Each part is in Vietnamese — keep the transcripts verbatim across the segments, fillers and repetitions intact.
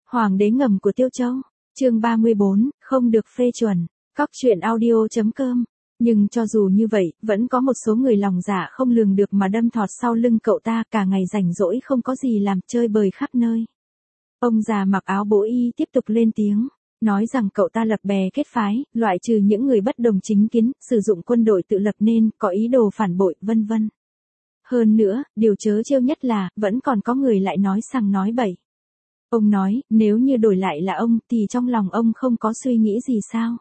Hoàng đế ngầm của Tiêu Châu, chương ba mươi bốn, không được phê chuẩn, cóc truyện audio chấm com. Nhưng cho dù như vậy, vẫn có một số người lòng dạ không lường được mà đâm thọt sau lưng cậu ta, cả ngày rảnh rỗi không có gì làm, chơi bời khắp nơi. Ông già mặc áo bố y tiếp tục lên tiếng, nói rằng cậu ta lập bè kết phái, loại trừ những người bất đồng chính kiến, sử dụng quân đội tự lập nên, có ý đồ phản bội, vân vân. Hơn nữa, điều trớ trêu nhất là, vẫn còn có người lại nói sằng nói bậy. Ông nói, nếu như đổi lại là ông, thì trong lòng ông không có suy nghĩ gì sao?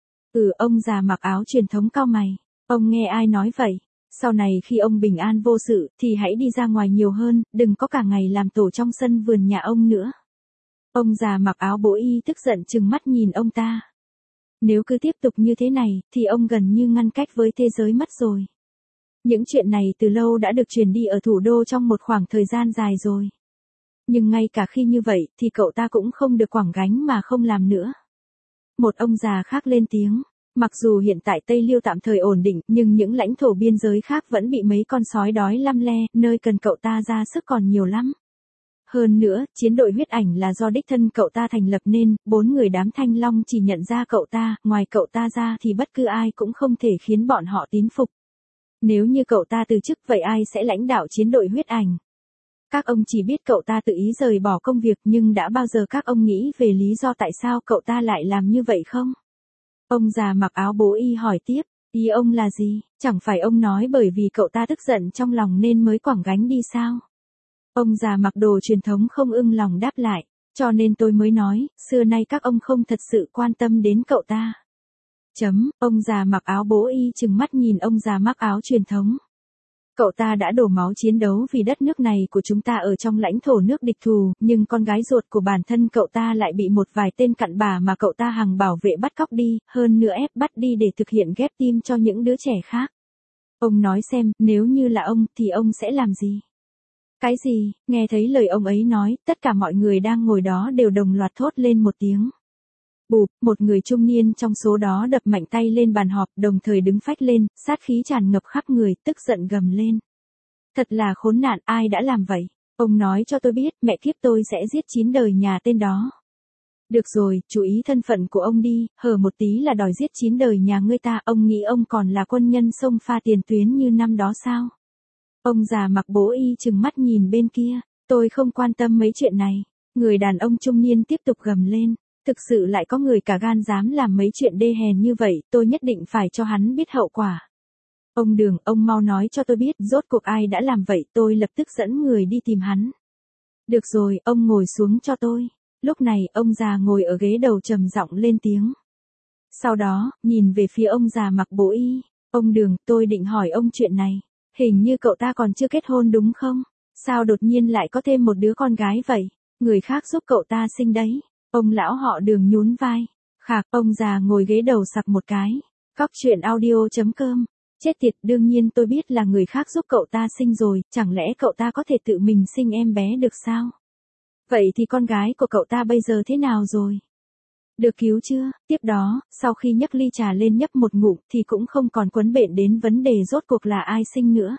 Ừ, ông già mặc áo truyền thống cau mày. Ông nghe ai nói vậy? Sau này khi ông bình an vô sự, thì hãy đi ra ngoài nhiều hơn, đừng có cả ngày làm tổ trong sân vườn nhà ông nữa. Ông già mặc áo bố y tức giận trừng mắt nhìn ông ta. Nếu cứ tiếp tục như thế này, thì ông gần như ngăn cách với thế giới mất rồi. Những chuyện này từ lâu đã được truyền đi ở thủ đô trong một khoảng thời gian dài rồi. Nhưng ngay cả khi như vậy, thì cậu ta cũng không được quẳng gánh mà không làm nữa. Một ông già khác lên tiếng, mặc dù hiện tại Tây Liêu tạm thời ổn định, nhưng những lãnh thổ biên giới khác vẫn bị mấy con sói đói lăm le, nơi cần cậu ta ra sức còn nhiều lắm. Hơn nữa, chiến đội huyết ảnh là do đích thân cậu ta thành lập nên, bốn người đám Thanh Long chỉ nhận ra cậu ta, ngoài cậu ta ra thì bất cứ ai cũng không thể khiến bọn họ tín phục. Nếu như cậu ta từ chức vậy ai sẽ lãnh đạo chiến đội huyết ảnh? Các ông chỉ biết cậu ta tự ý rời bỏ công việc, nhưng đã bao giờ các ông nghĩ về lý do tại sao cậu ta lại làm như vậy không? Ông già mặc áo bố y hỏi tiếp, ý ông là gì? Chẳng phải ông nói bởi vì cậu ta tức giận trong lòng nên mới quẳng gánh đi sao? Ông già mặc đồ truyền thống không ưng lòng đáp lại, cho nên tôi mới nói, xưa nay các ông không thật sự quan tâm đến cậu ta. Chấm, ông già mặc áo bố y trừng mắt nhìn ông già mặc áo truyền thống. Cậu ta đã đổ máu chiến đấu vì đất nước này của chúng ta ở trong lãnh thổ nước địch thù, nhưng con gái ruột của bản thân cậu ta lại bị một vài tên cặn bã mà cậu ta hằng bảo vệ bắt cóc đi, hơn nữa ép bắt đi để thực hiện ghép tim cho những đứa trẻ khác. Ông nói xem, nếu như là ông, thì ông sẽ làm gì? Cái gì? Nghe thấy lời ông ấy nói, tất cả mọi người đang ngồi đó đều đồng loạt thốt lên một tiếng. Bụp, một người trung niên trong số đó đập mạnh tay lên bàn họp, đồng thời đứng phách lên, sát khí tràn ngập khắp người, tức giận gầm lên. Thật là khốn nạn, ai đã làm vậy? Ông nói cho tôi biết, mẹ kiếp tôi sẽ giết chín đời nhà tên đó. Được rồi, chú ý thân phận của ông đi, hở một tí là đòi giết chín đời nhà ngươi ta, ông nghĩ ông còn là quân nhân xông pha tiền tuyến như năm đó sao? Ông già mặc bố y trừng mắt nhìn bên kia, tôi không quan tâm mấy chuyện này. Người đàn ông trung niên tiếp tục gầm lên. Thực sự lại có người cả gan dám làm mấy chuyện đê hèn như vậy, tôi nhất định phải cho hắn biết hậu quả. Ông Đường, ông mau nói cho tôi biết, rốt cuộc ai đã làm vậy, tôi lập tức dẫn người đi tìm hắn. Được rồi, ông ngồi xuống cho tôi. Lúc này, ông già ngồi ở ghế đầu trầm giọng lên tiếng. Sau đó, nhìn về phía ông già mặc bố y. Ông Đường, tôi định hỏi ông chuyện này. Hình như cậu ta còn chưa kết hôn đúng không? Sao đột nhiên lại có thêm một đứa con gái vậy? Người khác giúp cậu ta sinh đấy. Ông lão họ Đường nhún vai. Khạc, ông già ngồi ghế đầu sặc một cái. Cóc truyện audio chấm com. Chết tiệt, đương nhiên tôi biết là người khác giúp cậu ta sinh rồi, chẳng lẽ cậu ta có thể tự mình sinh em bé được sao? Vậy thì con gái của cậu ta bây giờ thế nào rồi? Được cứu chưa? Tiếp đó, sau khi nhấc ly trà lên nhấp một ngụm thì cũng không còn quấn bện đến vấn đề rốt cuộc là ai sinh nữa.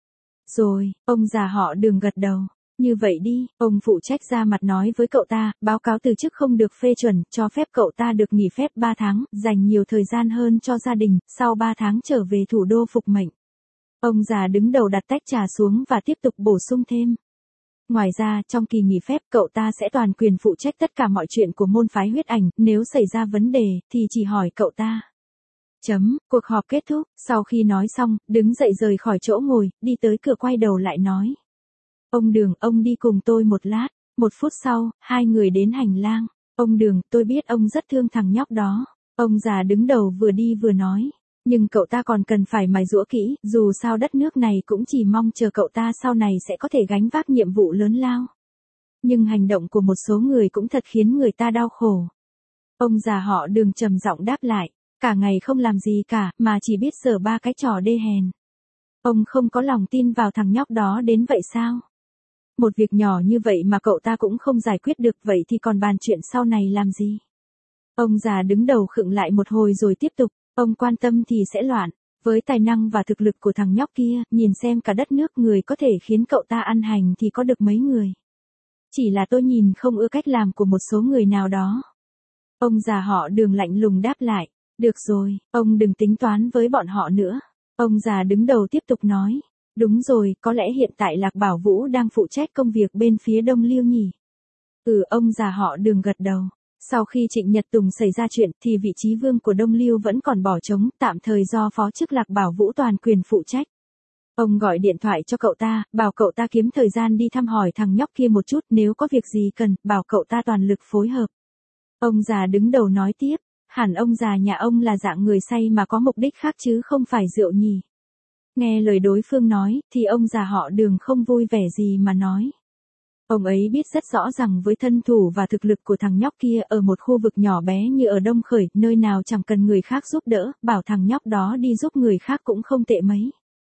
Rồi, ông già họ Đường gật đầu. Như vậy đi, ông phụ trách ra mặt nói với cậu ta, báo cáo từ chức không được phê chuẩn, cho phép cậu ta được nghỉ phép ba tháng, dành nhiều thời gian hơn cho gia đình, sau ba tháng trở về thủ đô phục mệnh. Ông già đứng đầu đặt tách trà xuống và tiếp tục bổ sung thêm. Ngoài ra, trong kỳ nghỉ phép, cậu ta sẽ toàn quyền phụ trách tất cả mọi chuyện của môn phái huyết ảnh, nếu xảy ra vấn đề, thì chỉ hỏi cậu ta. Chấm, cuộc họp kết thúc, sau khi nói xong, đứng dậy rời khỏi chỗ ngồi, đi tới cửa quay đầu lại nói. Ông Đường, ông đi cùng tôi một lát. Một phút sau, hai người đến hành lang. Ông Đường, tôi biết ông rất thương thằng nhóc đó. Ông già đứng đầu vừa đi vừa nói. Nhưng cậu ta còn cần phải mài giũa kỹ, dù sao đất nước này cũng chỉ mong chờ cậu ta sau này sẽ có thể gánh vác nhiệm vụ lớn lao. Nhưng hành động của một số người cũng thật khiến người ta đau khổ. Ông già họ Đường trầm giọng đáp lại. Cả ngày không làm gì cả, mà chỉ biết giở ba cái trò đê hèn. Ông không có lòng tin vào thằng nhóc đó đến vậy sao? Một việc nhỏ như vậy mà cậu ta cũng không giải quyết được, vậy thì còn bàn chuyện sau này làm gì? Ông già đứng đầu khựng lại một hồi rồi tiếp tục, ông quan tâm thì sẽ loạn. Với tài năng và thực lực của thằng nhóc kia, nhìn xem cả đất nước người có thể khiến cậu ta ăn hành thì có được mấy người. chỉ là tôi nhìn không ưa cách làm của một số người nào đó. Ông già họ Đường lạnh lùng đáp lại, được rồi, ông đừng tính toán với bọn họ nữa. Ông già đứng đầu tiếp tục nói, đúng rồi, có lẽ hiện tại Lạc Bảo Vũ đang phụ trách công việc bên phía Đông Liêu nhỉ? Ừ, ông già họ Đường gật đầu. Sau khi Trịnh Nhật Tùng xảy ra chuyện thì vị trí vương của Đông Liêu vẫn còn bỏ trống, tạm thời do phó chức Lạc Bảo Vũ toàn quyền phụ trách. Ông gọi điện thoại cho cậu ta, bảo cậu ta kiếm thời gian đi thăm hỏi thằng nhóc kia một chút, nếu có việc gì cần, bảo cậu ta toàn lực phối hợp. Ông già đứng đầu nói tiếp, hẳn ông già nhà ông là dạng người say mà có mục đích khác chứ không phải rượu nhỉ. Nghe lời đối phương nói, thì ông già họ Đường không vui vẻ gì mà nói. Ông ấy biết rất rõ rằng với thân thủ và thực lực của thằng nhóc kia ở một khu vực nhỏ bé như ở Đông Khởi, nơi nào chẳng cần người khác giúp đỡ, bảo thằng nhóc đó đi giúp người khác cũng không tệ mấy.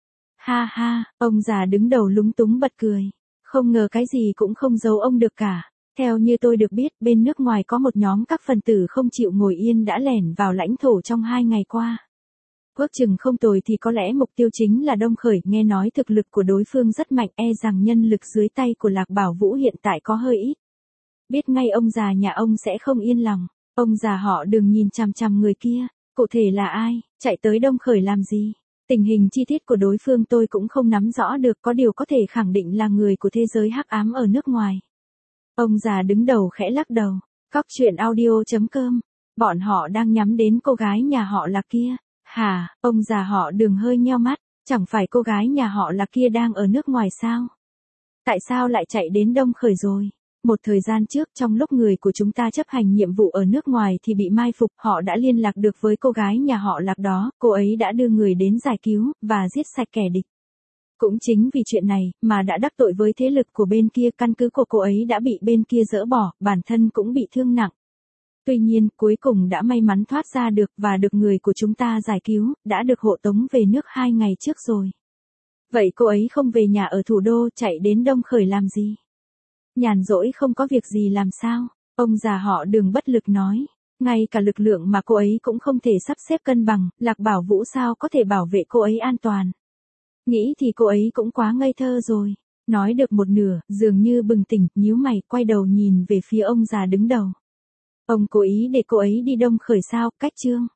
Ha ha, ông già đứng đầu lúng túng bật cười. Không ngờ cái gì cũng không giấu ông được cả. Theo như tôi được biết, bên nước ngoài có một nhóm các phần tử không chịu ngồi yên đã lẻn vào lãnh thổ trong hai ngày qua. Ước chừng không tồi thì có lẽ mục tiêu chính là Đông Khởi, nghe nói thực lực của đối phương rất mạnh, e rằng nhân lực dưới tay của Lạc Bảo Vũ hiện tại có hơi ít. Biết ngay ông già nhà ông sẽ không yên lòng. Ông già họ Đường nhìn chằm chằm người kia, cụ thể là ai, chạy tới Đông Khởi làm gì? Tình hình chi tiết của đối phương tôi cũng không nắm rõ được, có điều có thể khẳng định là người của thế giới hắc ám ở nước ngoài. Ông già đứng đầu khẽ lắc đầu. Cóc truyện audio chấm com. Bọn họ đang nhắm đến cô gái nhà họ Lạc kia. Hả, ông già họ Đường hơi nheo mắt, chẳng phải cô gái nhà họ Lạc kia đang ở nước ngoài sao? Tại sao lại chạy đến Đông Khởi rồi? Một thời gian trước trong lúc người của chúng ta chấp hành nhiệm vụ ở nước ngoài thì bị mai phục, họ đã liên lạc được với cô gái nhà họ Lạc đó, cô ấy đã đưa người đến giải cứu, và giết sạch kẻ địch. Cũng chính vì chuyện này, mà đã đắc tội với thế lực của bên kia, căn cứ của cô ấy đã bị bên kia dỡ bỏ, bản thân cũng bị thương nặng. Tuy nhiên, cuối cùng đã may mắn thoát ra được, và được người của chúng ta giải cứu, đã được hộ tống về nước hai ngày trước rồi. Vậy cô ấy không về nhà ở thủ đô, chạy đến Đông Khởi làm gì? Nhàn rỗi không có việc gì làm sao? Ông già họ Đường bất lực nói. Ngay cả lực lượng mà cô ấy cũng không thể sắp xếp cân bằng, Lạc Bảo Vũ sao có thể bảo vệ cô ấy an toàn? Nghĩ thì cô ấy cũng quá ngây thơ rồi. Nói được một nửa, dường như bừng tỉnh, nhíu mày, quay đầu nhìn về phía ông già đứng đầu. Ông cố ý để cô ấy đi Đông Khởi sao? Cách chương.